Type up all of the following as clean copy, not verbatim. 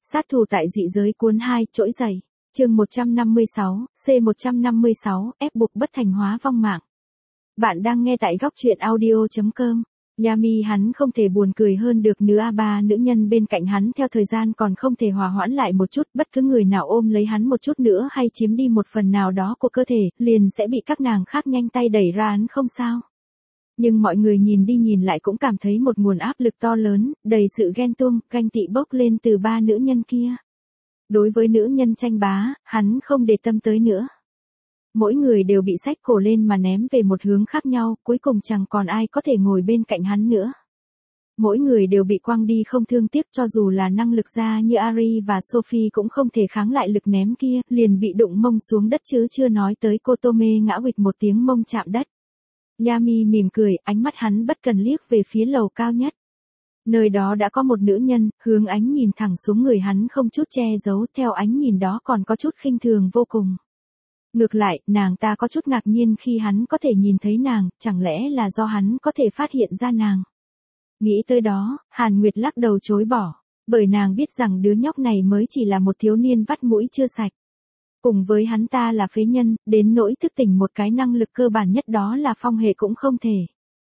Sát thủ tại dị giới cuốn 2, trỗi dậy. Chương 156, C156, ép buộc bất thành hóa vong mạng. Bạn đang nghe tại góc truyện audio.com. Yami hắn không thể buồn cười hơn được nữa, ba nữ nhân bên cạnh hắn theo thời gian còn không thể hòa hoãn lại một chút, bất cứ người nào ôm lấy hắn một chút nữa hay chiếm đi một phần nào đó của cơ thể, liền sẽ bị các nàng khác nhanh tay đẩy ra hắn không sao. Nhưng mọi người nhìn đi nhìn lại cũng cảm thấy một nguồn áp lực to lớn, đầy sự ghen tuông, ganh tị bốc lên từ ba nữ nhân kia. Đối với nữ nhân tranh bá, hắn không để tâm tới nữa. Mỗi người đều bị xách cổ lên mà ném về một hướng khác nhau, cuối cùng chẳng còn ai có thể ngồi bên cạnh hắn nữa. Mỗi người đều bị quăng đi không thương tiếc, cho dù là năng lực gia như Ari và Sophie cũng không thể kháng lại lực ném kia, liền bị đụng mông xuống đất chứ chưa nói tới Kotome ngã huỵch một tiếng mông chạm đất. Yami mỉm cười, ánh mắt hắn bất cần liếc về phía lầu cao nhất. Nơi đó đã có một nữ nhân, hướng ánh nhìn thẳng xuống người hắn không chút che giấu, theo ánh nhìn đó còn có chút khinh thường vô cùng. Ngược lại, nàng ta có chút ngạc nhiên khi hắn có thể nhìn thấy nàng, chẳng lẽ là do hắn có thể phát hiện ra nàng. Nghĩ tới đó, Hàn Nguyệt lắc đầu chối bỏ, bởi nàng biết rằng đứa nhóc này mới chỉ là một thiếu niên vắt mũi chưa sạch. Cùng với hắn ta là phế nhân, đến nỗi thức tỉnh một cái năng lực cơ bản nhất đó là phong hệ cũng không thể.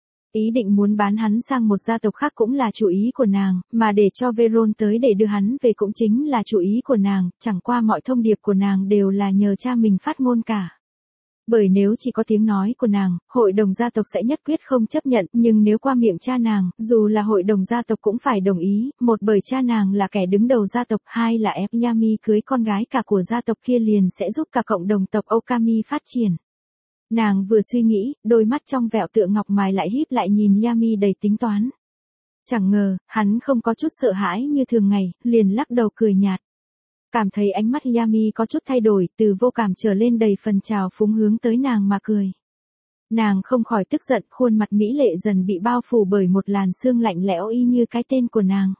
Ý định muốn bán hắn sang một gia tộc khác cũng là chủ ý của nàng, mà để cho Veron tới để đưa hắn về cũng chính là chủ ý của nàng, chẳng qua mọi thông điệp của nàng đều là nhờ cha mình phát ngôn cả. Bởi nếu chỉ có tiếng nói của nàng, hội đồng gia tộc sẽ nhất quyết không chấp nhận, nhưng nếu qua miệng cha nàng, dù là hội đồng gia tộc cũng phải đồng ý, một bởi cha nàng là kẻ đứng đầu gia tộc, hai là ép Yami cưới con gái cả của gia tộc kia liền sẽ giúp cả cộng đồng tộc Okami phát triển. Nàng vừa suy nghĩ, đôi mắt trong vẹo tượng ngọc mài lại híp lại nhìn Yami đầy tính toán. Chẳng ngờ, hắn không có chút sợ hãi như thường ngày, liền lắc đầu cười nhạt. Cảm thấy ánh mắt Yami có chút thay đổi, từ vô cảm trở lên đầy phần trào phúng hướng tới nàng mà cười. Nàng không khỏi tức giận, khuôn mặt mỹ lệ dần bị bao phủ bởi một làn sương lạnh lẽo y như cái tên của nàng.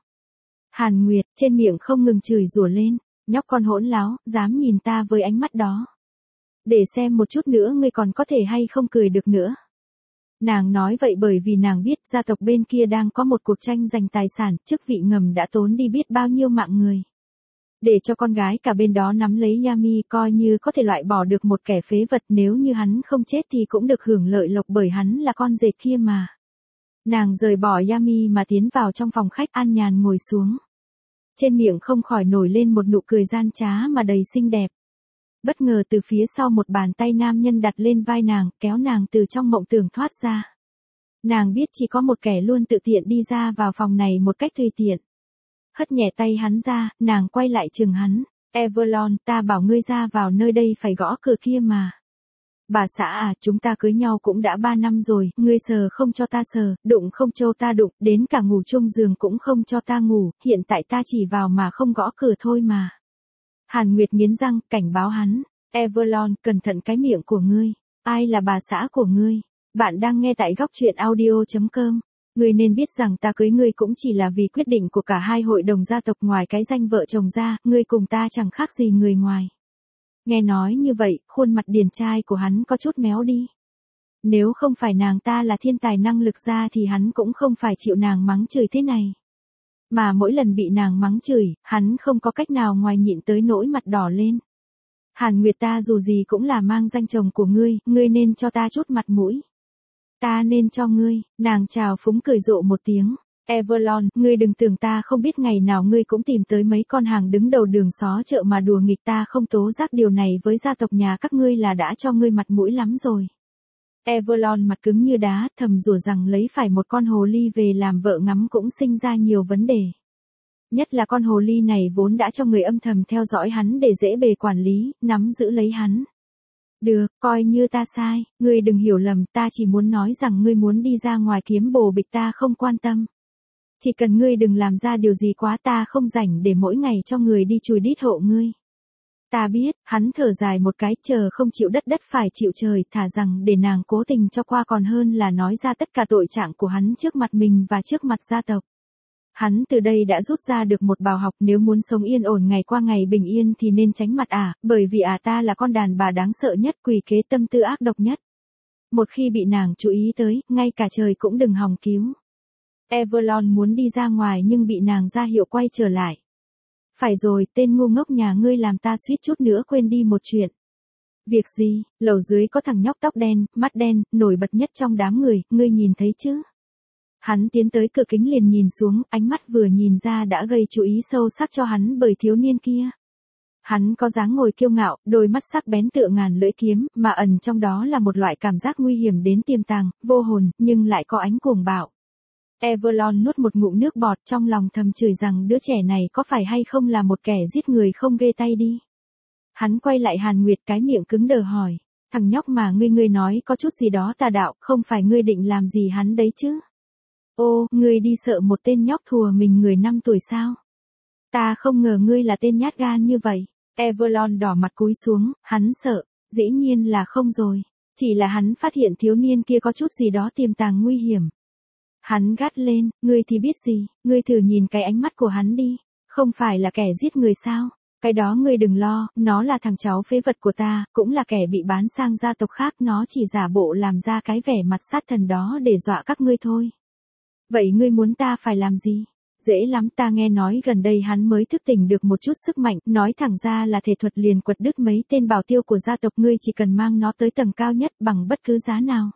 Hàn Nguyệt, trên miệng không ngừng chửi rủa lên, nhóc con hỗn láo, dám nhìn ta với ánh mắt đó. Để xem một chút nữa ngươi còn có thể hay không cười được nữa. Nàng nói vậy bởi vì nàng biết gia tộc bên kia đang có một cuộc tranh giành tài sản, chức vị ngầm đã tốn đi biết bao nhiêu mạng người. Để cho con gái cả bên đó nắm lấy Yami coi như có thể loại bỏ được một kẻ phế vật, nếu như hắn không chết thì cũng được hưởng lợi lộc bởi hắn là con rể kia mà. Nàng rời bỏ Yami mà tiến vào trong phòng khách an nhàn ngồi xuống. Trên miệng không khỏi nổi lên một nụ cười gian trá mà đầy xinh đẹp. Bất ngờ từ phía sau một bàn tay nam nhân đặt lên vai nàng, kéo nàng từ trong mộng tưởng thoát ra. Nàng biết chỉ có một kẻ luôn tự tiện đi ra vào phòng này một cách tùy tiện. Hất nhẹ tay hắn ra, nàng quay lại chừng hắn. Evelyn, ta bảo ngươi ra vào nơi đây phải gõ cửa kia mà. Bà xã à, chúng ta cưới nhau cũng đã 3 năm rồi, ngươi sờ không cho ta sờ, đụng không cho ta đụng, đến cả ngủ chung giường cũng không cho ta ngủ, hiện tại ta chỉ vào mà không gõ cửa thôi mà. Hàn Nguyệt nghiến răng, cảnh báo hắn. Evelyn, cẩn thận cái miệng của ngươi. Ai là bà xã của ngươi? Bạn đang nghe tại góc truyện audio.com. Ngươi nên biết rằng ta cưới ngươi cũng chỉ là vì quyết định của cả hai hội đồng gia tộc, ngoài cái danh vợ chồng ra, ngươi cùng ta chẳng khác gì người ngoài. Nghe nói như vậy, khuôn mặt điển trai của hắn có chút méo đi. Nếu không phải nàng ta là thiên tài năng lực ra thì hắn cũng không phải chịu nàng mắng chửi thế này. Mà mỗi lần bị nàng mắng chửi, hắn không có cách nào ngoài nhịn tới nỗi mặt đỏ lên. Hàn Nguyệt, ta dù gì cũng là mang danh chồng của ngươi, ngươi nên cho ta chút mặt mũi. Ta nên cho ngươi, nàng chào phúng cười rộ một tiếng. Evelyn, ngươi đừng tưởng ta không biết ngày nào ngươi cũng tìm tới mấy con hàng đứng đầu đường xó chợ mà đùa nghịch, ta không tố giác điều này với gia tộc nhà các ngươi là đã cho ngươi mặt mũi lắm rồi. Evelyn mặt cứng như đá, thầm rủa rằng lấy phải một con hồ ly về làm vợ ngắm cũng sinh ra nhiều vấn đề. Nhất là con hồ ly này vốn đã cho người âm thầm theo dõi hắn để dễ bề quản lý, nắm giữ lấy hắn. Được, coi như ta sai, ngươi đừng hiểu lầm, ta chỉ muốn nói rằng ngươi muốn đi ra ngoài kiếm bồ bịch ta không quan tâm. Chỉ cần ngươi đừng làm ra điều gì quá, ta không rảnh để mỗi ngày cho người đi chùi đít hộ ngươi. Ta biết, hắn thở dài một cái, chờ không chịu đất, đất phải chịu trời, thả rằng để nàng cố tình cho qua còn hơn là nói ra tất cả tội trạng của hắn trước mặt mình và trước mặt gia tộc. Hắn từ đây đã rút ra được một bài học, nếu muốn sống yên ổn ngày qua ngày bình yên thì nên tránh mặt bởi vì ta là con đàn bà đáng sợ nhất, quỷ kế tâm tư ác độc nhất. Một khi bị nàng chú ý tới, ngay cả trời cũng đừng hòng cứu. Evelyn muốn đi ra ngoài nhưng bị nàng ra hiệu quay trở lại. Phải rồi, tên ngu ngốc nhà ngươi làm ta suýt chút nữa quên đi một chuyện. Việc gì? Lầu dưới có thằng nhóc tóc đen, mắt đen, nổi bật nhất trong đám người, ngươi nhìn thấy chứ? Hắn tiến tới cửa kính liền nhìn xuống, ánh mắt vừa nhìn ra đã gây chú ý sâu sắc cho hắn bởi thiếu niên kia. Hắn có dáng ngồi kiêu ngạo, đôi mắt sắc bén tựa ngàn lưỡi kiếm, mà ẩn trong đó là một loại cảm giác nguy hiểm đến tiềm tàng, vô hồn, nhưng lại có ánh cuồng bạo. Avalon nuốt một ngụm nước bọt, trong lòng thầm chửi rằng đứa trẻ này có phải hay không là một kẻ giết người không ghê tay đi. Hắn quay lại Hàn Nguyệt, cái miệng cứng đờ hỏi, thằng nhóc mà ngươi nói có chút gì đó tà đạo, không phải ngươi định làm gì hắn đấy chứ? Ô, ngươi đi sợ một tên nhóc thùa mình người 5 tuổi sao? Ta không ngờ ngươi là tên nhát gan như vậy. Avalon đỏ mặt cúi xuống, hắn sợ, dĩ nhiên là không rồi. Chỉ là hắn phát hiện thiếu niên kia có chút gì đó tiềm tàng nguy hiểm. Hắn gắt lên, ngươi thì biết gì, ngươi thử nhìn cái ánh mắt của hắn đi, không phải là kẻ giết người sao? Cái đó ngươi đừng lo, nó là thằng cháu phế vật của ta, cũng là kẻ bị bán sang gia tộc khác, nó chỉ giả bộ làm ra cái vẻ mặt sát thần đó để dọa các ngươi thôi. Vậy ngươi muốn ta phải làm gì? Dễ lắm, ta nghe nói gần đây hắn mới thức tỉnh được một chút sức mạnh, nói thẳng ra là thể thuật liền quật đứt mấy tên bảo tiêu của gia tộc, ngươi chỉ cần mang nó tới tầng cao nhất bằng bất cứ giá nào.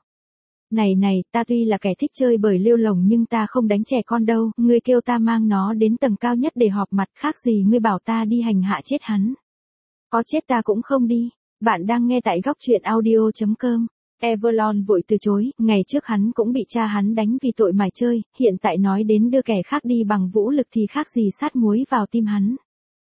Này, ta tuy là kẻ thích chơi bời lêu lồng nhưng ta không đánh trẻ con đâu, ngươi kêu ta mang nó đến tầng cao nhất để họp mặt, khác gì ngươi bảo ta đi hành hạ chết hắn. Có chết ta cũng không đi. Bạn đang nghe tại góc truyện audio.com. Avalon vội từ chối, ngày trước hắn cũng bị cha hắn đánh vì tội mải chơi, hiện tại nói đến đưa kẻ khác đi bằng vũ lực thì khác gì sát muối vào tim hắn.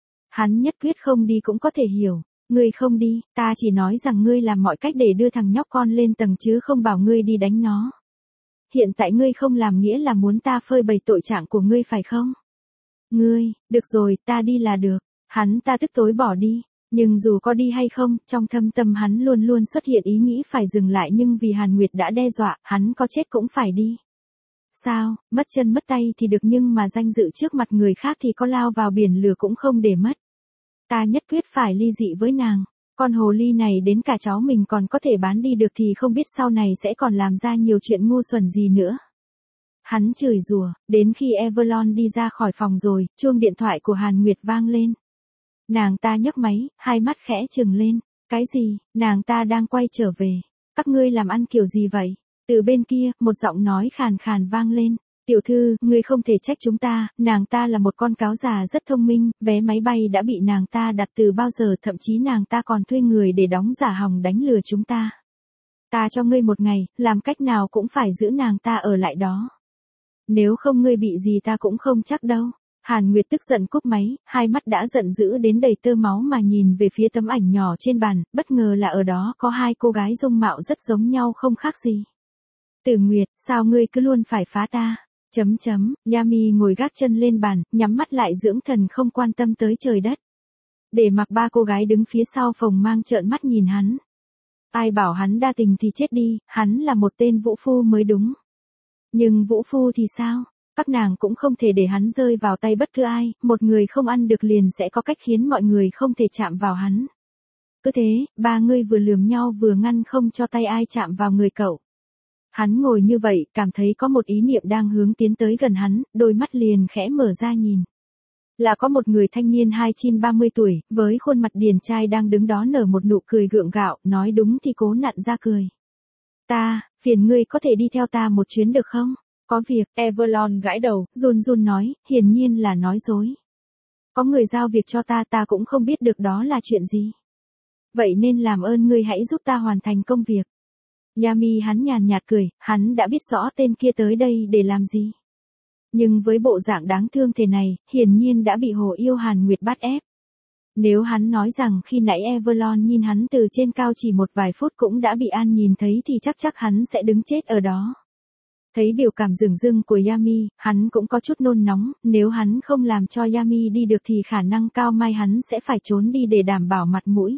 Hắn nhất quyết không đi cũng có thể hiểu. Ngươi không đi, ta chỉ nói rằng ngươi làm mọi cách để đưa thằng nhóc con lên tầng chứ không bảo ngươi đi đánh nó. Hiện tại ngươi không làm nghĩa là muốn ta phơi bày tội trạng của ngươi phải không? Ngươi, được rồi, ta đi là được. Hắn ta tức tối bỏ đi. Nhưng dù có đi hay không, trong thâm tâm hắn luôn luôn xuất hiện ý nghĩ phải dừng lại, nhưng vì Hàn Nguyệt đã đe dọa, hắn có chết cũng phải đi. Sao, mất chân mất tay thì được nhưng mà danh dự trước mặt người khác thì có lao vào biển lửa cũng không để mất. Ta nhất quyết phải ly dị với nàng. Con hồ ly này đến cả cháu mình còn có thể bán đi được thì không biết sau này sẽ còn làm ra nhiều chuyện ngu xuẩn gì nữa. Hắn chửi rủa, đến khi Avalon đi ra khỏi phòng rồi, chuông điện thoại của Hàn Nguyệt vang lên. Nàng ta nhấc máy, hai mắt khẽ trừng lên. Cái gì, nàng ta đang quay trở về. Các ngươi làm ăn kiểu gì vậy? Từ bên kia, một giọng nói khàn khàn vang lên. Tiểu thư, ngươi không thể trách chúng ta, nàng ta là một con cáo già rất thông minh, vé máy bay đã bị nàng ta đặt từ bao giờ, thậm chí nàng ta còn thuê người để đóng giả hòng đánh lừa chúng ta. Ta cho ngươi một ngày, làm cách nào cũng phải giữ nàng ta ở lại đó. Nếu không ngươi bị gì ta cũng không chắc đâu. Hàn Nguyệt tức giận cúp máy, hai mắt đã giận dữ đến đầy tơ máu mà nhìn về phía tấm ảnh nhỏ trên bàn, bất ngờ là ở đó có hai cô gái dung mạo rất giống nhau không khác gì. Tử Nguyệt, sao ngươi cứ luôn phải phá ta? Yami ngồi gác chân lên bàn, nhắm mắt lại dưỡng thần không quan tâm tới trời đất. Để mặc ba cô gái đứng phía sau phòng mang trợn mắt nhìn hắn. Ai bảo hắn đa tình thì chết đi, hắn là một tên vũ phu mới đúng. Nhưng vũ phu thì sao? Các nàng cũng không thể để hắn rơi vào tay bất cứ ai, một người không ăn được liền sẽ có cách khiến mọi người không thể chạm vào hắn. Cứ thế, ba người vừa lườm nhau vừa ngăn không cho tay ai chạm vào người cậu. Hắn ngồi như vậy, cảm thấy có một ý niệm đang hướng tiến tới gần hắn, đôi mắt liền khẽ mở ra nhìn. Là có một người thanh niên 29-30 tuổi, với khuôn mặt điển trai đang đứng đó nở một nụ cười gượng gạo, nói đúng thì cố nặn ra cười. Phiền ngươi có thể đi theo ta một chuyến được không? Có việc, Avalon gãi đầu, run run nói, hiển nhiên là nói dối. Có người giao việc cho ta cũng không biết được đó là chuyện gì. Vậy nên làm ơn ngươi hãy giúp ta hoàn thành công việc. Yami hắn nhàn nhạt cười, hắn đã biết rõ tên kia tới đây để làm gì. Nhưng với bộ dạng đáng thương thế này, hiển nhiên đã bị Hồ Yêu Hàn Nguyệt bắt ép. Nếu hắn nói rằng khi nãy Avalon nhìn hắn từ trên cao chỉ một vài phút cũng đã bị An nhìn thấy thì chắc hắn sẽ đứng chết ở đó. Thấy biểu cảm dửng dưng của Yami, hắn cũng có chút nôn nóng, nếu hắn không làm cho Yami đi được thì khả năng cao mai hắn sẽ phải trốn đi để đảm bảo mặt mũi.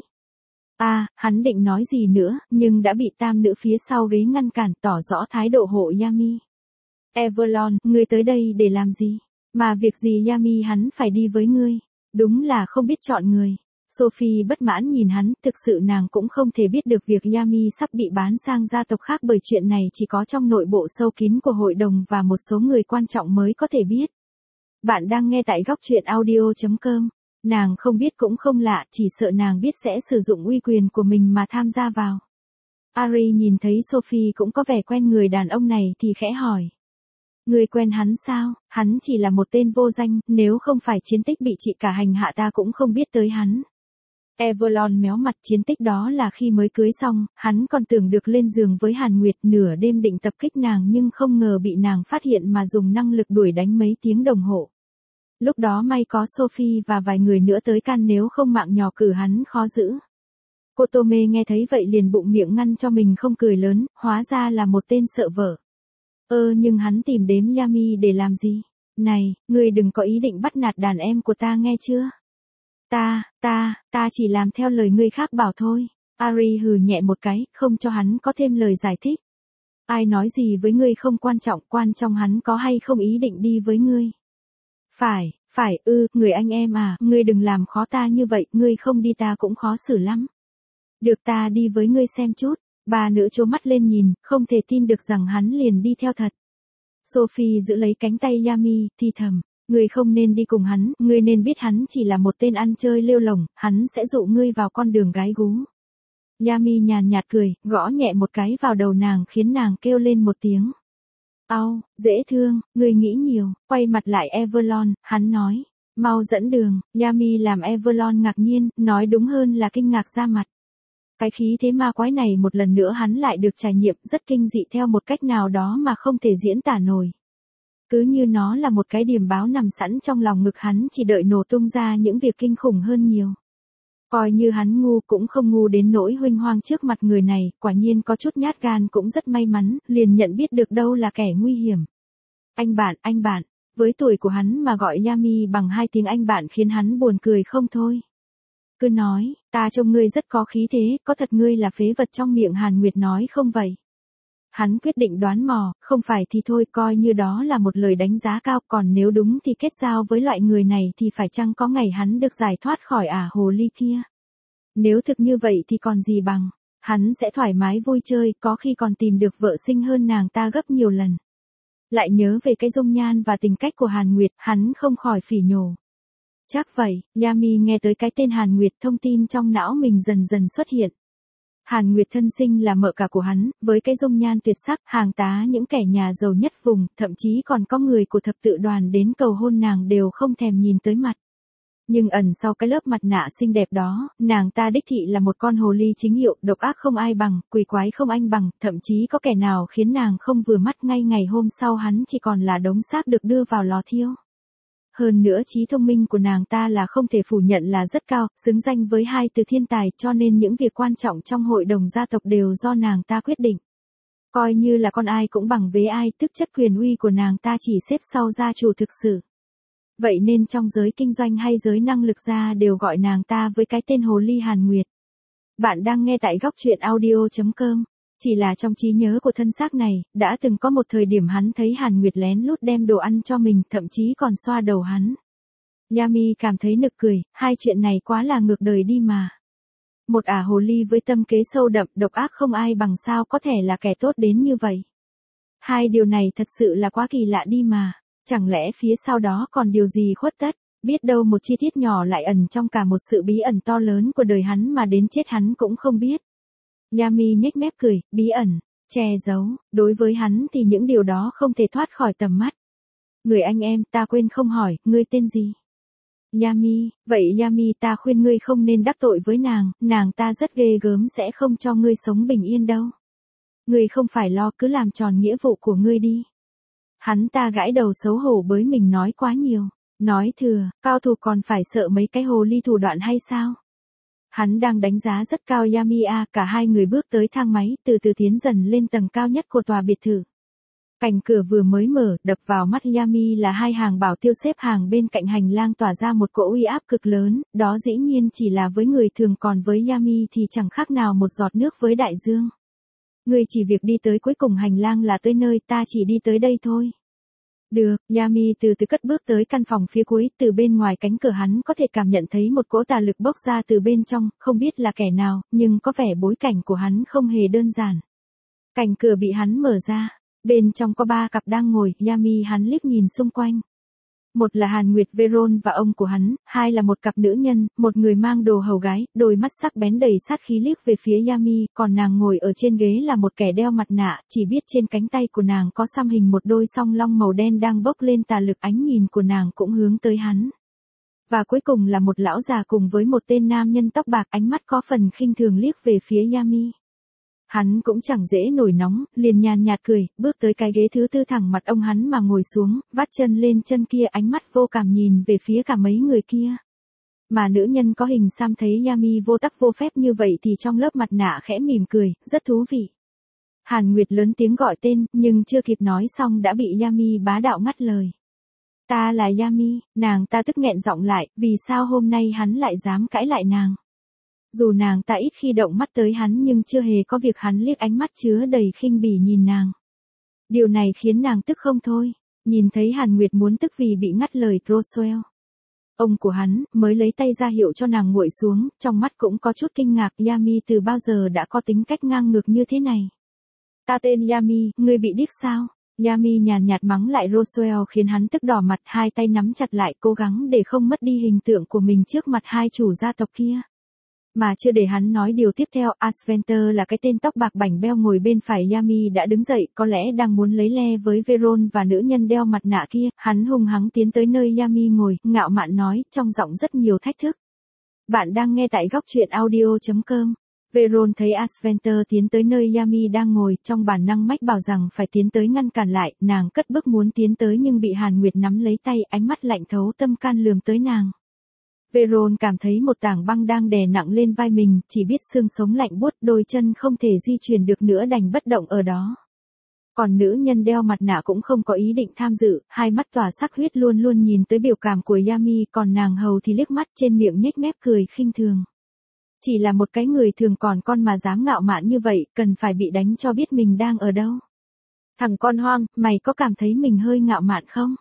Hắn định nói gì nữa, nhưng đã bị tam nữ phía sau ghế ngăn cản, tỏ rõ thái độ hộ Yami. Avalon, ngươi tới đây để làm gì? Mà việc gì Yami hắn phải đi với ngươi? Đúng là không biết chọn người. Sophie bất mãn nhìn hắn, thực sự nàng cũng không thể biết được việc Yami sắp bị bán sang gia tộc khác bởi chuyện này chỉ có trong nội bộ sâu kín của hội đồng và một số người quan trọng mới có thể biết. Bạn đang nghe tại góc truyện audio.com. Nàng không biết cũng không lạ, chỉ sợ nàng biết sẽ sử dụng uy quyền của mình mà tham gia vào. Ari nhìn thấy Sophie cũng có vẻ quen người đàn ông này thì khẽ hỏi. Người quen hắn sao? Hắn chỉ là một tên vô danh, nếu không phải chiến tích bị chị cả hành hạ ta cũng không biết tới hắn. Evelyn méo mặt, chiến tích đó là khi mới cưới xong, hắn còn tưởng được lên giường với Hàn Nguyệt, nửa đêm định tập kích nàng nhưng không ngờ bị nàng phát hiện mà dùng năng lực đuổi đánh mấy tiếng đồng hồ. Lúc đó may có Sophie và vài người nữa tới can, nếu không mạng nhỏ cử hắn khó giữ. Cô Tome nghe thấy vậy liền bụng miệng ngăn cho mình không cười lớn, hóa ra là một tên sợ vợ. Nhưng hắn tìm đến Yami để làm gì? Này, ngươi đừng có ý định bắt nạt đàn em của ta nghe chưa? Ta chỉ làm theo lời người khác bảo thôi. Ari hừ nhẹ một cái, không cho hắn có thêm lời giải thích. Ai nói gì với ngươi không quan trọng hắn có hay không ý định đi với ngươi. Phải, người anh em à, ngươi đừng làm khó ta như vậy, ngươi không đi ta cũng khó xử lắm. Được, ta đi với ngươi xem chút. Ba nữ trố mắt lên nhìn, không thể tin được rằng hắn liền đi theo thật. Sophie giữ lấy cánh tay Yami, thì thầm. Ngươi không nên đi cùng hắn, ngươi nên biết hắn chỉ là một tên ăn chơi lêu lổng, hắn sẽ dụ ngươi vào con đường gái gú. Yami nhàn nhạt cười, gõ nhẹ một cái vào đầu nàng khiến nàng kêu lên một tiếng. Au, dễ thương, ngươi nghĩ nhiều, quay mặt lại Evelyn, hắn nói. Mau dẫn đường, Yami làm Evelyn ngạc nhiên, nói đúng hơn là kinh ngạc ra mặt. Cái khí thế ma quái này một lần nữa hắn lại được trải nghiệm rất kinh dị theo một cách nào đó mà không thể diễn tả nổi. Cứ như nó là một cái điềm báo nằm sẵn trong lòng ngực hắn chỉ đợi nổ tung ra những việc kinh khủng hơn nhiều. Coi như hắn ngu cũng không ngu đến nỗi huênh hoang trước mặt người này, quả nhiên có chút nhát gan cũng rất may mắn, liền nhận biết được đâu là kẻ nguy hiểm. Anh bạn, với tuổi của hắn mà gọi Yami bằng 2 tiếng anh bạn khiến hắn buồn cười không thôi. Cứ nói, ta trông ngươi rất có khí thế, có thật ngươi là phế vật trong miệng Hàn Nguyệt nói không vậy? Hắn quyết định đoán mò, không phải thì thôi, coi như đó là một lời đánh giá cao, còn nếu đúng thì kết giao với loại người này thì phải chăng có ngày hắn được giải thoát khỏi hồ ly kia. Nếu thực như vậy thì còn gì bằng, hắn sẽ thoải mái vui chơi, có khi còn tìm được vợ xinh hơn nàng ta gấp nhiều lần. Lại nhớ về cái dung nhan và tình cách của Hàn Nguyệt, hắn không khỏi phỉ nhổ. Chắc vậy, Yami nghe tới cái tên Hàn Nguyệt, thông tin trong não mình dần dần xuất hiện. Hàn Nguyệt thân sinh là mợ cả của hắn, với cái dung nhan tuyệt sắc, hàng tá những kẻ nhà giàu nhất vùng, thậm chí còn có người của thập tự đoàn đến cầu hôn nàng đều không thèm nhìn tới mặt. Nhưng ẩn sau cái lớp mặt nạ xinh đẹp đó, nàng ta đích thị là một con hồ ly chính hiệu, độc ác không ai bằng, quỷ quái không anh bằng, thậm chí có kẻ nào khiến nàng không vừa mắt ngay ngày hôm sau hắn chỉ còn là đống xác được đưa vào lò thiêu. Hơn nữa trí thông minh của nàng ta là không thể phủ nhận là rất cao, xứng danh với 2 từ thiên tài, cho nên những việc quan trọng trong hội đồng gia tộc đều do nàng ta quyết định. Coi như là con ai cũng bằng với ai, tức chất quyền uy của nàng ta chỉ xếp sau gia chủ thực sự. Vậy nên trong giới kinh doanh hay giới năng lực gia đều gọi nàng ta với cái tên hồ ly Hàn Nguyệt. Bạn đang nghe tại góc truyện audio.com. Chỉ là trong trí nhớ của thân xác này, đã từng có một thời điểm hắn thấy Hàn Nguyệt lén lút đem đồ ăn cho mình, thậm chí còn xoa đầu hắn. Yami cảm thấy nực cười, hai chuyện này quá là ngược đời đi mà. Một hồ ly với tâm kế sâu đậm, độc ác không ai bằng sao có thể là kẻ tốt đến như vậy. Hai điều này thật sự là quá kỳ lạ đi mà. Chẳng lẽ phía sau đó còn điều gì khuất tất? Biết đâu một chi tiết nhỏ lại ẩn trong cả một sự bí ẩn to lớn của đời hắn mà đến chết hắn cũng không biết. Yami nhếch mép cười, bí ẩn, che giấu, đối với hắn thì những điều đó không thể thoát khỏi tầm mắt. Người anh em, ta quên không hỏi, ngươi tên gì? Yami, vậy Yami ta khuyên ngươi không nên đắc tội với nàng ta rất ghê gớm sẽ không cho ngươi sống bình yên đâu. Ngươi không phải lo, cứ làm tròn nghĩa vụ của ngươi đi. Hắn ta gãi đầu xấu hổ bởi mình nói quá nhiều, nói thừa, cao thủ còn phải sợ mấy cái hồ ly thủ đoạn hay sao? Hắn đang đánh giá rất cao Yami cả hai người bước tới thang máy, từ từ tiến dần lên tầng cao nhất của tòa biệt thự. Cạnh cửa vừa mới mở, đập vào mắt Yami là 2 hàng bảo tiêu xếp hàng bên cạnh hành lang tỏa ra một cỗ uy áp cực lớn, đó dĩ nhiên chỉ là với người thường còn với Yami thì chẳng khác nào một giọt nước với đại dương. Ngươi chỉ việc đi tới cuối cùng hành lang là tới nơi, ta chỉ đi tới đây thôi. Được, Yami từ từ cất bước tới căn phòng phía cuối, từ bên ngoài cánh cửa hắn có thể cảm nhận thấy một cỗ tà lực bốc ra từ bên trong, không biết là kẻ nào, nhưng có vẻ bối cảnh của hắn không hề đơn giản. Cánh cửa bị hắn mở ra, bên trong có 3 cặp đang ngồi, Yami hắn liếc nhìn xung quanh. Một là Hàn Nguyệt Veron và ông của hắn, hai là một cặp nữ nhân, một người mang đồ hầu gái, đôi mắt sắc bén đầy sát khí liếc về phía Yami, còn nàng ngồi ở trên ghế là một kẻ đeo mặt nạ, chỉ biết trên cánh tay của nàng có xăm hình một đôi song long màu đen đang bốc lên tà lực, ánh nhìn của nàng cũng hướng tới hắn. Và cuối cùng là một lão già cùng với một tên nam nhân tóc bạc, ánh mắt có phần khinh thường liếc về phía Yami. Hắn cũng chẳng dễ nổi nóng, liền nhàn nhạt cười, bước tới cái ghế thứ tư thẳng mặt ông hắn mà ngồi xuống, vắt chân lên chân kia, ánh mắt vô cảm nhìn về phía cả mấy người kia. Mà nữ nhân có hình xăm thấy Yami vô tắc vô phép như vậy thì trong lớp mặt nạ khẽ mỉm cười, rất thú vị. Hàn Nguyệt lớn tiếng gọi tên, nhưng chưa kịp nói xong đã bị Yami bá đạo ngắt lời. Ta là Yami, nàng ta tức nghẹn giọng lại, vì sao hôm nay hắn lại dám cãi lại nàng. Dù nàng ta ít khi động mắt tới hắn nhưng chưa hề có việc hắn liếc ánh mắt chứa đầy khinh bỉ nhìn nàng. Điều này khiến nàng tức không thôi, nhìn thấy Hàn Nguyệt muốn tức vì bị ngắt lời Roswell. Ông của hắn mới lấy tay ra hiệu cho nàng nguội xuống, trong mắt cũng có chút kinh ngạc, Yami từ bao giờ đã có tính cách ngang ngược như thế này. Ta tên Yami, ngươi bị điếc sao? Yami nhàn nhạt mắng lại Roswell khiến hắn tức đỏ mặt, hai tay nắm chặt lại cố gắng để không mất đi hình tượng của mình trước mặt hai chủ gia tộc kia. Mà chưa để hắn nói điều tiếp theo, Asventer là cái tên tóc bạc bảnh beo ngồi bên phải Yami đã đứng dậy, có lẽ đang muốn lấy le với Veron và nữ nhân đeo mặt nạ kia, hắn hùng hắng tiến tới nơi Yami ngồi, ngạo mạn nói, trong giọng rất nhiều thách thức. Bạn đang nghe tại góc truyện audio.com. Veron thấy Asventer tiến tới nơi Yami đang ngồi, trong bản năng mách bảo rằng phải tiến tới ngăn cản lại, nàng cất bước muốn tiến tới nhưng bị Hàn Nguyệt nắm lấy tay, ánh mắt lạnh thấu tâm can lườm tới nàng. Veron cảm thấy một tảng băng đang đè nặng lên vai mình, chỉ biết xương sống lạnh buốt, đôi chân không thể di chuyển được nữa đành bất động ở đó. Còn nữ nhân đeo mặt nạ cũng không có ý định tham dự, hai mắt tỏa sắc huyết luôn luôn nhìn tới biểu cảm của Yami, còn nàng hầu thì liếc mắt trên miệng nhếch mép cười khinh thường. Chỉ là một cái người thường còn con mà dám ngạo mạn như vậy, cần phải bị đánh cho biết mình đang ở đâu. Thằng con hoang, mày có cảm thấy mình hơi ngạo mạn không?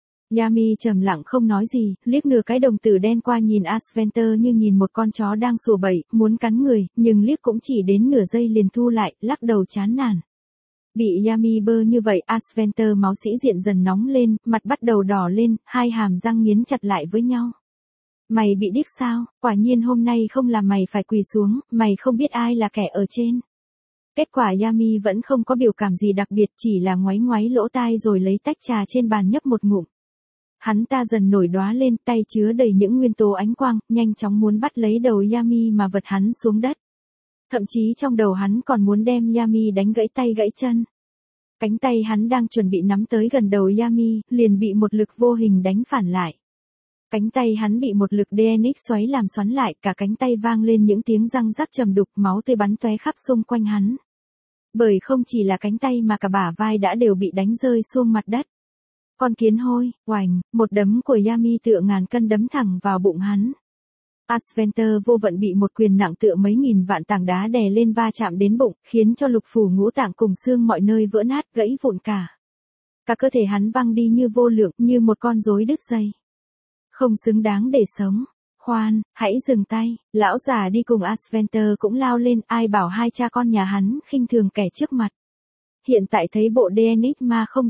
Yami trầm lặng không nói gì, liếc nửa cái đồng tử đen qua nhìn Asventer như nhìn một con chó đang sủa bậy, muốn cắn người, nhưng liếc cũng chỉ đến nửa giây liền thu lại, lắc đầu chán nản. Bị Yami bơ như vậy, Asventer máu sĩ diện dần nóng lên, mặt bắt đầu đỏ lên, hai hàm răng nghiến chặt lại với nhau. Mày bị điếc sao, quả nhiên hôm nay không làm mày phải quỳ xuống, mày không biết ai là kẻ ở trên. Kết quả Yami vẫn không có biểu cảm gì đặc biệt, chỉ là ngoáy ngoáy lỗ tai rồi lấy tách trà trên bàn nhấp một ngụm. Hắn ta dần nổi đóa lên, tay chứa đầy những nguyên tố ánh quang, nhanh chóng muốn bắt lấy đầu Yami mà vật hắn xuống đất. Thậm chí trong đầu hắn còn muốn đem Yami đánh gãy tay gãy chân. Cánh tay hắn đang chuẩn bị nắm tới gần đầu Yami, liền bị một lực vô hình đánh phản lại. Cánh tay hắn bị một lực DNX xoáy làm xoắn lại, cả cánh tay vang lên những tiếng răng rắc trầm đục, máu tươi bắn tóe khắp xung quanh hắn. Bởi không chỉ là cánh tay mà cả bả vai đã đều bị đánh rơi xuống mặt đất. Con kiến hôi, oành, một đấm của Yami tựa ngàn cân đấm thẳng vào bụng hắn. Asventer vô vận bị một quyền nặng tựa mấy nghìn vạn tảng đá đè lên va chạm đến bụng, khiến cho lục phủ ngũ tạng cùng xương mọi nơi vỡ nát, gãy vụn cả. Cả cơ thể hắn văng đi như vô lượng, như một con rối đứt dây. Không xứng đáng để sống. Khoan, hãy dừng tay. Lão già đi cùng Asventer cũng lao lên, ai bảo hai cha con nhà hắn khinh thường kẻ trước mặt. Hiện tại thấy bộ DNX ma không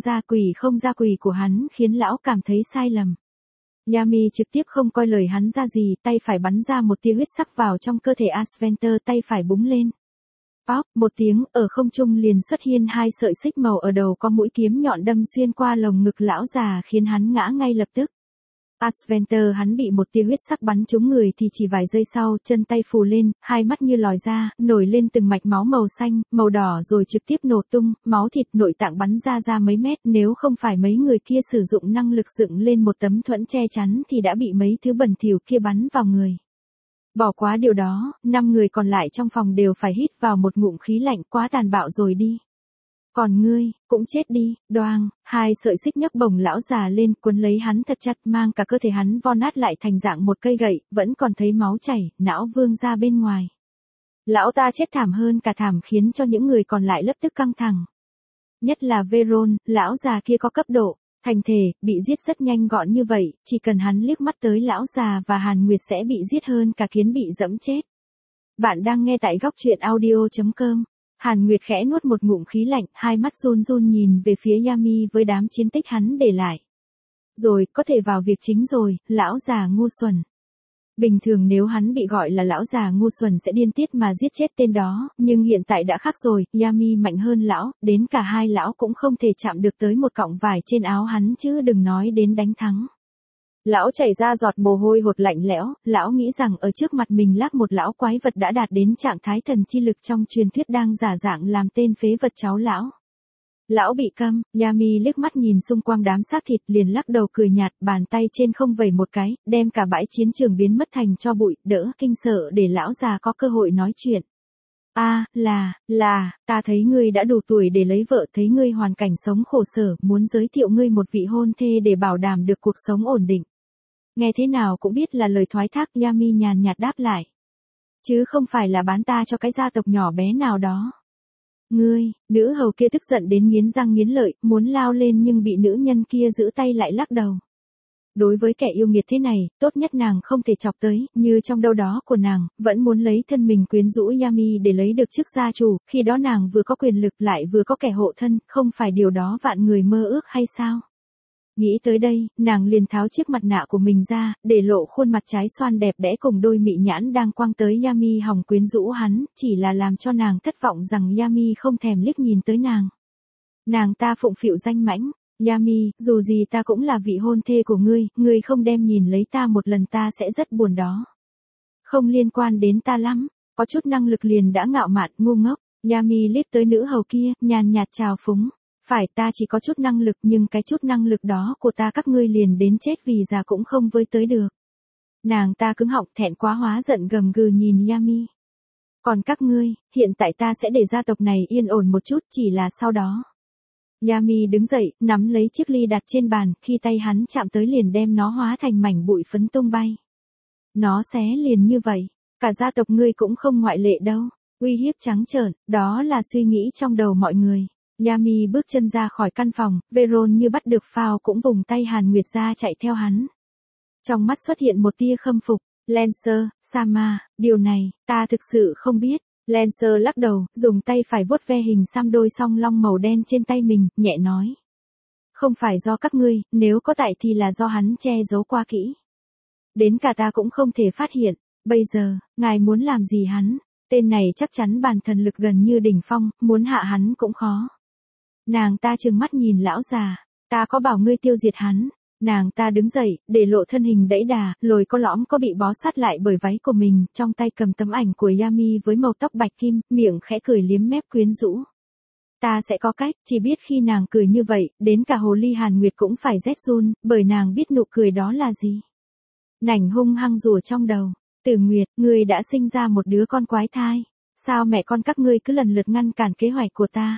ra quỷ của hắn khiến lão cảm thấy sai lầm. Yami trực tiếp không coi lời hắn ra gì, tay phải bắn ra một tia huyết sắc vào trong cơ thể Asventer, tay phải búng lên. Pop, một tiếng, ở không trung liền xuất hiện hai sợi xích màu ở đầu có mũi kiếm nhọn đâm xuyên qua lồng ngực lão già khiến hắn ngã ngay lập tức. Asventer hắn bị một tia huyết sắc bắn trúng người thì chỉ vài giây sau, chân tay phù lên, hai mắt như lòi ra, nổi lên từng mạch máu màu xanh, màu đỏ rồi trực tiếp nổ tung, máu thịt nội tạng bắn ra mấy mét, nếu không phải mấy người kia sử dụng năng lực dựng lên một tấm thuẫn che chắn thì đã bị mấy thứ bẩn thỉu kia bắn vào người. Bỏ qua điều đó, 5 người còn lại trong phòng đều phải hít vào một ngụm khí lạnh, quá tàn bạo rồi đi. Còn ngươi, cũng chết đi, đoang, hai sợi xích nhấc bổng lão già lên, cuốn lấy hắn thật chặt, mang cả cơ thể hắn vo nát lại thành dạng một cây gậy, vẫn còn thấy máu chảy, não vương ra bên ngoài. Lão ta chết thảm hơn cả thảm khiến cho những người còn lại lập tức căng thẳng. Nhất là Veron, lão già kia có cấp độ, thành thể, bị giết rất nhanh gọn như vậy, chỉ cần hắn liếc mắt tới lão già và Hàn Nguyệt sẽ bị giết hơn cả kiến bị dẫm chết. Bạn đang nghe tại góc truyện audio.com. Hàn Nguyệt khẽ nuốt một ngụm khí lạnh, hai mắt run run nhìn về phía Yami với đám chiến tích hắn để lại. Rồi, có thể vào việc chính rồi, lão già ngu xuẩn. Bình thường nếu hắn bị gọi là lão già ngu xuẩn sẽ điên tiết mà giết chết tên đó, nhưng hiện tại đã khác rồi, Yami mạnh hơn lão, đến cả hai lão cũng không thể chạm được tới một cọng vải trên áo hắn chứ đừng nói đến đánh thắng. Lão chảy ra giọt mồ hôi hột lạnh lẽo, lão nghĩ rằng ở trước mặt mình lác một lão quái vật đã đạt đến trạng thái thần chi lực trong truyền thuyết đang giả dạng làm tên phế vật cháu lão. Lão bị câm, Yami liếc mắt nhìn xung quanh đám xác thịt liền lắc đầu cười nhạt, bàn tay trên không vẩy một cái, đem cả bãi chiến trường biến mất thành tro bụi, đỡ kinh sợ để lão già có cơ hội nói chuyện. Ta thấy ngươi đã đủ tuổi để lấy vợ, thấy ngươi hoàn cảnh sống khổ sở, muốn giới thiệu ngươi một vị hôn thê để bảo đảm được cuộc sống ổn định. Nghe thế nào cũng biết là lời thoái thác, Yami nhàn nhạt đáp lại. Chứ không phải là bán ta cho cái gia tộc nhỏ bé nào đó. Ngươi, nữ hầu kia tức giận đến nghiến răng nghiến lợi, muốn lao lên nhưng bị nữ nhân kia giữ tay lại lắc đầu. Đối với kẻ yêu nghiệt thế này, tốt nhất nàng không thể chọc tới, như trong đâu đó của nàng, vẫn muốn lấy thân mình quyến rũ Yami để lấy được chức gia chủ, khi đó nàng vừa có quyền lực lại vừa có kẻ hộ thân, không phải điều đó vạn người mơ ước hay sao? Nghĩ tới đây, nàng liền tháo chiếc mặt nạ của mình ra, để lộ khuôn mặt trái xoan đẹp đẽ cùng đôi mị nhãn đang quăng tới Yami hòng quyến rũ hắn, chỉ là làm cho nàng thất vọng rằng Yami không thèm liếc nhìn tới nàng. Nàng ta phụng phịu danh mãnh, Yami, dù gì ta cũng là vị hôn thê của ngươi không đem nhìn lấy ta một lần ta sẽ rất buồn đó. Không liên quan đến ta lắm, có chút năng lực liền đã ngạo mạn ngu ngốc, Yami liếc tới nữ hầu kia, nhàn nhạt chào phúng. Phải, ta chỉ có chút năng lực nhưng cái chút năng lực đó của ta các ngươi liền đến chết vì già cũng không với tới được. Nàng ta cứng họng thẹn quá hóa giận gầm gừ nhìn Yami. Còn các ngươi, hiện tại ta sẽ để gia tộc này yên ổn một chút, chỉ là sau đó. Yami đứng dậy, nắm lấy chiếc ly đặt trên bàn, khi tay hắn chạm tới liền đem nó hóa thành mảnh bụi phấn tung bay. Nó xé liền như vậy, cả gia tộc ngươi cũng không ngoại lệ đâu. Uy hiếp trắng trợn, đó là suy nghĩ trong đầu mọi người. Yami bước chân ra khỏi căn phòng, Veron như bắt được phao cũng vùng tay Hàn Nguyệt ra chạy theo hắn. Trong mắt xuất hiện một tia khâm phục, Lancer, Sama, điều này, ta thực sự không biết. Lancer lắc đầu, dùng tay phải vuốt ve hình xăm đôi song long màu đen trên tay mình, nhẹ nói. Không phải do các ngươi, nếu có tại thì là do hắn che giấu qua kỹ. Đến cả ta cũng không thể phát hiện, bây giờ, ngài muốn làm gì hắn, tên này chắc chắn bản thần lực gần như đỉnh phong, muốn hạ hắn cũng khó. Nàng ta trừng mắt nhìn lão già, ta có bảo ngươi tiêu diệt hắn. Nàng ta đứng dậy, để lộ thân hình đẫy đà, lồi có lõm có bị bó sát lại bởi váy của mình, trong tay cầm tấm ảnh của Yami với màu tóc bạch kim, miệng khẽ cười liếm mép quyến rũ. Ta sẽ có cách, chỉ biết khi nàng cười như vậy, đến cả hồ ly Hàn Nguyệt cũng phải rét run, bởi nàng biết nụ cười đó là gì. Nảnh hung hăng rủa trong đầu, Tử Nguyệt, ngươi đã sinh ra một đứa con quái thai, sao mẹ con các ngươi cứ lần lượt ngăn cản kế hoạch của ta.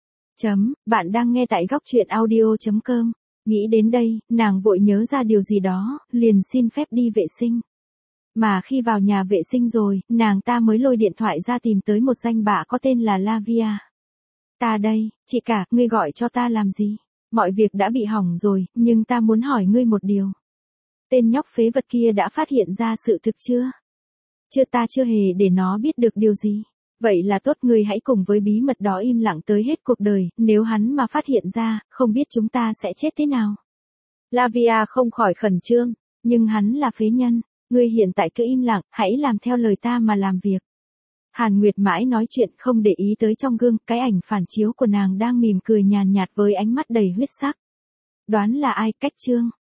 Bạn đang nghe tại góc truyện audio.com. Nghĩ đến đây, nàng vội nhớ ra điều gì đó, liền xin phép đi vệ sinh. Mà khi vào nhà vệ sinh rồi, nàng ta mới lôi điện thoại ra tìm tới một danh bạ có tên là Lavia. Ta đây, chị cả, ngươi gọi cho ta làm gì? Mọi việc đã bị hỏng rồi, nhưng ta muốn hỏi ngươi một điều. Tên nhóc phế vật kia đã phát hiện ra sự thực chưa? Ta chưa hề để nó biết được điều gì. Vậy là tốt, ngươi hãy cùng với bí mật đó im lặng tới hết cuộc đời, nếu hắn mà phát hiện ra, không biết chúng ta sẽ chết thế nào. Lavia không khỏi khẩn trương, nhưng hắn là phế nhân, ngươi hiện tại cứ im lặng, hãy làm theo lời ta mà làm việc. Hàn Nguyệt mãi nói chuyện không để ý tới trong gương, cái ảnh phản chiếu của nàng đang mỉm cười nhàn nhạt với ánh mắt đầy huyết sắc. Đoán là ai, Cách Trương.